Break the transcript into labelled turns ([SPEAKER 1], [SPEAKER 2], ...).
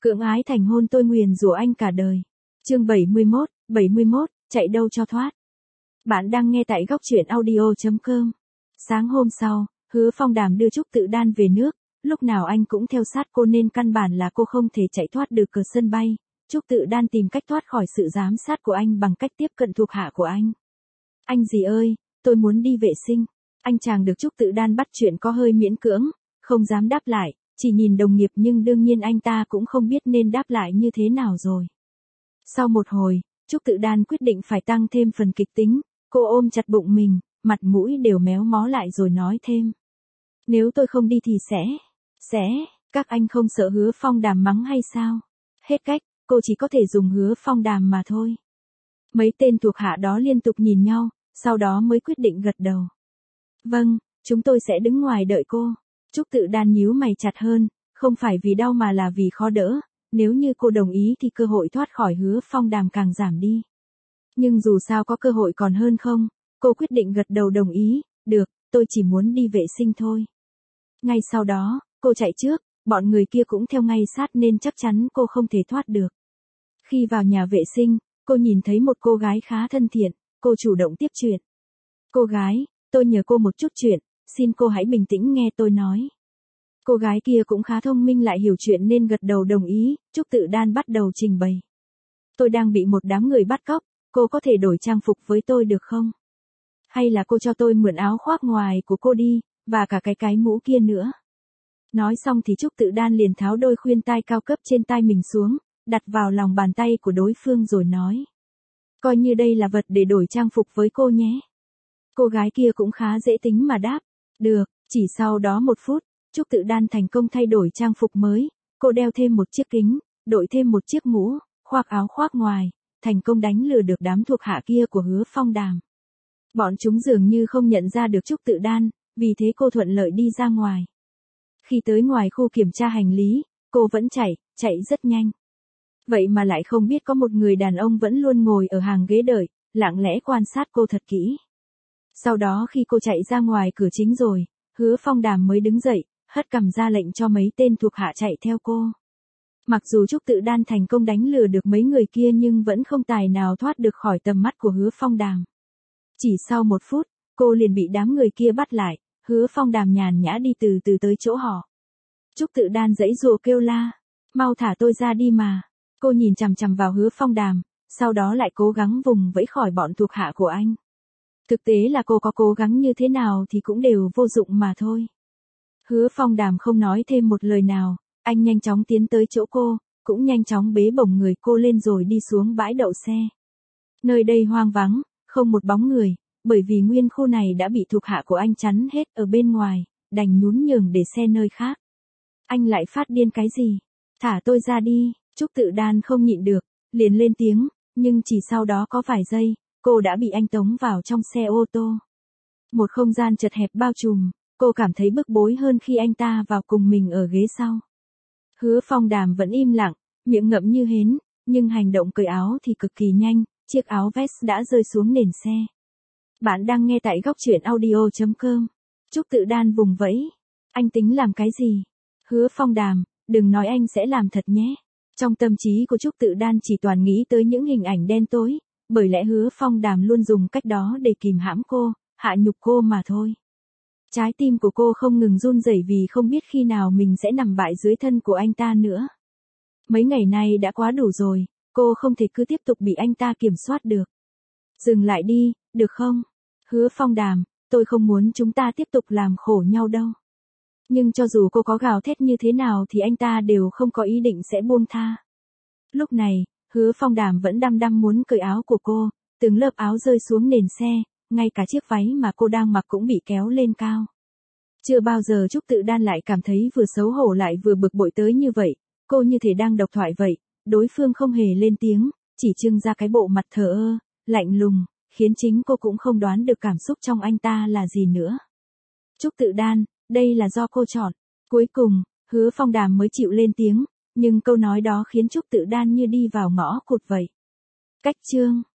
[SPEAKER 1] Cưỡng ái thành hôn tôi nguyền rủa anh cả đời. Chương 71, chạy đâu cho thoát. Bạn đang nghe tại góc truyện audio.com. Sáng hôm sau, Hứa Phong Đàm đưa Trúc Tự Đan về nước, lúc nào anh cũng theo sát cô nên căn bản là cô không thể chạy thoát được cửa sân bay. Trúc Tự Đan tìm cách thoát khỏi sự giám sát của anh bằng cách tiếp cận thuộc hạ của anh. Anh gì ơi, tôi muốn đi vệ sinh. Anh chàng được Trúc Tự Đan bắt chuyện có hơi miễn cưỡng, không dám đáp lại, chỉ nhìn đồng nghiệp nhưng đương nhiên anh ta cũng không biết nên đáp lại như thế nào rồi. Sau một hồi, Trúc Tự Đan quyết định phải tăng thêm phần kịch tính, cô ôm chặt bụng mình, mặt mũi đều méo mó lại rồi nói thêm. Nếu tôi không đi thì sẽ, các anh không sợ Hứa Phong Đàm mắng hay sao? Hết cách, cô chỉ có thể dùng Hứa Phong Đàm mà thôi. Mấy tên thuộc hạ đó liên tục nhìn nhau, sau đó mới quyết định gật đầu. Vâng, chúng tôi sẽ đứng ngoài đợi cô. Trúc Tự Đan nhíu mày chặt hơn, không phải vì đau mà là vì khó đỡ, nếu như cô đồng ý thì cơ hội thoát khỏi Hứa Phong Đàm càng giảm đi. Nhưng dù sao có cơ hội còn hơn không, cô quyết định gật đầu đồng ý, được, tôi chỉ muốn đi vệ sinh thôi. Ngay sau đó, cô chạy trước, bọn người kia cũng theo ngay sát nên chắc chắn cô không thể thoát được. Khi vào nhà vệ sinh, cô nhìn thấy một cô gái khá thân thiện, cô chủ động tiếp chuyện. Cô gái, tôi nhờ cô một chút chuyện, xin cô hãy bình tĩnh nghe tôi nói. Cô gái kia cũng khá thông minh lại hiểu chuyện nên gật đầu đồng ý, Trúc Tự Đan bắt đầu trình bày. Tôi đang bị một đám người bắt cóc, cô có thể đổi trang phục với tôi được không? Hay là cô cho tôi mượn áo khoác ngoài của cô đi, và cả cái mũ kia nữa. Nói xong thì Trúc Tự Đan liền tháo đôi khuyên tai cao cấp trên tai mình xuống, đặt vào lòng bàn tay của đối phương rồi nói. Coi như đây là vật để đổi trang phục với cô nhé. Cô gái kia cũng khá dễ tính mà đáp. Được, chỉ sau đó 1 phút, Trúc Tự Đan thành công thay đổi trang phục mới, cô đeo thêm một chiếc kính, đội thêm một chiếc mũ, khoác áo khoác ngoài, thành công đánh lừa được đám thuộc hạ kia của Hứa Phong Đàm. Bọn chúng dường như không nhận ra được Trúc Tự Đan, vì thế cô thuận lợi đi ra ngoài. Khi tới ngoài khu kiểm tra hành lý, cô vẫn chạy rất nhanh. Vậy mà lại không biết có một người đàn ông vẫn luôn ngồi ở hàng ghế đợi, lặng lẽ quan sát cô thật kỹ. Sau đó khi cô chạy ra ngoài cửa chính rồi, Hứa Phong Đàm mới đứng dậy, hất cằm ra lệnh cho mấy tên thuộc hạ chạy theo cô. Mặc dù Trúc Tự Đan thành công đánh lừa được mấy người kia nhưng vẫn không tài nào thoát được khỏi tầm mắt của Hứa Phong Đàm. Chỉ sau 1 phút, cô liền bị đám người kia bắt lại, Hứa Phong Đàm nhàn nhã đi từ từ tới chỗ họ. Trúc Tự Đan giãy giụa kêu la, mau thả tôi ra đi mà. Cô nhìn chằm chằm vào Hứa Phong Đàm, sau đó lại cố gắng vùng vẫy khỏi bọn thuộc hạ của anh. Thực tế là cô có cố gắng như thế nào thì cũng đều vô dụng mà thôi. Hứa Phong Đàm không nói thêm một lời nào, anh nhanh chóng tiến tới chỗ cô, cũng nhanh chóng bế bổng người cô lên rồi đi xuống bãi đậu xe. Nơi đây hoang vắng, không một bóng người, bởi vì nguyên khu này đã bị thuộc hạ của anh chắn hết ở bên ngoài, đành nhún nhường để xe nơi khác. Anh lại phát điên cái gì? Thả tôi ra đi, Trúc Tự Đan không nhịn được, liền lên tiếng, nhưng chỉ sau đó có vài giây, cô đã bị anh tống vào trong xe ô tô. Một không gian chật hẹp bao trùm, cô cảm thấy bức bối hơn khi anh ta vào cùng mình ở ghế sau. Hứa Phong Đàm vẫn im lặng, miệng ngậm như hến, nhưng hành động cởi áo thì cực kỳ nhanh, chiếc áo vest đã rơi xuống nền xe. Bạn đang nghe tại góc truyện audio.com. Trúc Tự Đan vùng vẫy. Anh tính làm cái gì? Hứa Phong Đàm, đừng nói anh sẽ làm thật nhé. Trong tâm trí của Trúc Tự Đan chỉ toàn nghĩ tới những hình ảnh đen tối, bởi lẽ Hứa Phong Đàm luôn dùng cách đó để kìm hãm cô, hạ nhục cô mà thôi. Trái tim của cô không ngừng run rẩy vì không biết khi nào mình sẽ nằm bại dưới thân của anh ta nữa. Mấy ngày nay đã quá đủ rồi, cô không thể cứ tiếp tục bị anh ta kiểm soát được. Dừng lại đi, được không? Hứa Phong Đàm, tôi không muốn chúng ta tiếp tục làm khổ nhau đâu. Nhưng cho dù cô có gào thét như thế nào thì anh ta đều không có ý định sẽ buông tha. Lúc này, Hứa Phong Đàm vẫn đăm đăm muốn cởi áo của cô, từng lớp áo rơi xuống nền xe, ngay cả chiếc váy mà cô đang mặc cũng bị kéo lên cao. Chưa bao giờ Trúc Tự Đan lại cảm thấy vừa xấu hổ lại vừa bực bội tới như vậy, cô như thể đang độc thoại vậy, đối phương không hề lên tiếng, chỉ trưng ra cái bộ mặt thờ ơ, lạnh lùng, khiến chính cô cũng không đoán được cảm xúc trong anh ta là gì nữa. Trúc Tự Đan, đây là do cô chọn. Cuối cùng, Hứa Phong Đàm mới chịu lên tiếng, nhưng câu nói đó khiến Trúc Tự Đan như đi vào ngõ cụt vậy. Cách chương